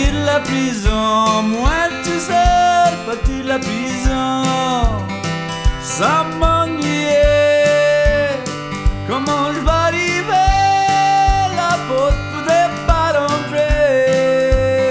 Parti de la prison, moi tout seul, parti de la prison, sans m'ennuyer. Comment je vais arriver? La porte voudrait pas rentrer.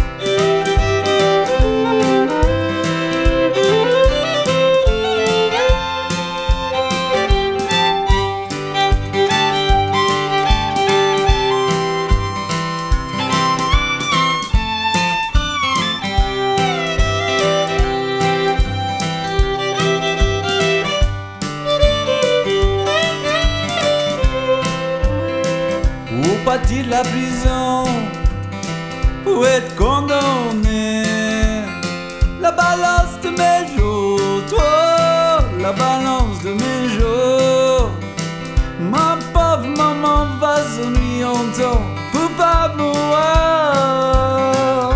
Parti de la prison pour être condamné. La balance de mes jours, toi, la balance de mes jours. Ma pauvre maman va s'ennuyer en temps pour pas mourir.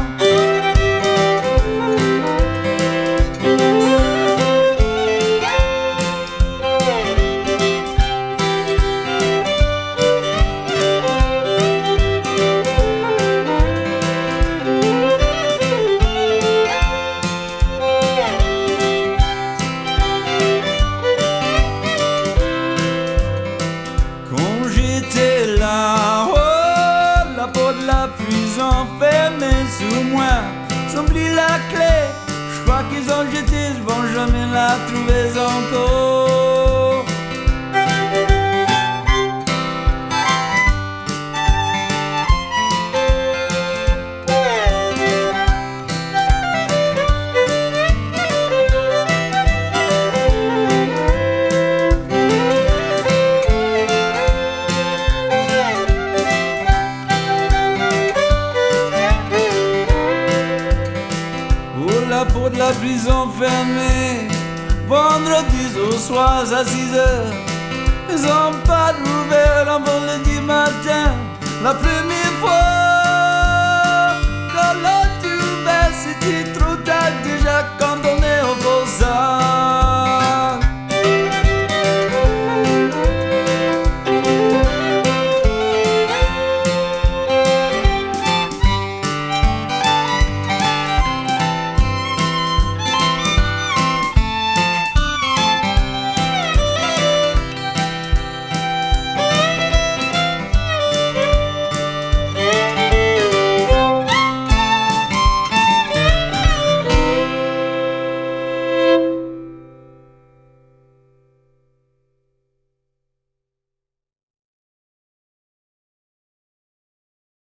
Fermée sous moi, j'oublie la clé. Je crois qu'ils ont jeté, je vais jamais la trouver encore. Pour de la prison fermée, vendredi au soir à 6 heures. Ils ont pas ouvert avant le 10 matin. La première fois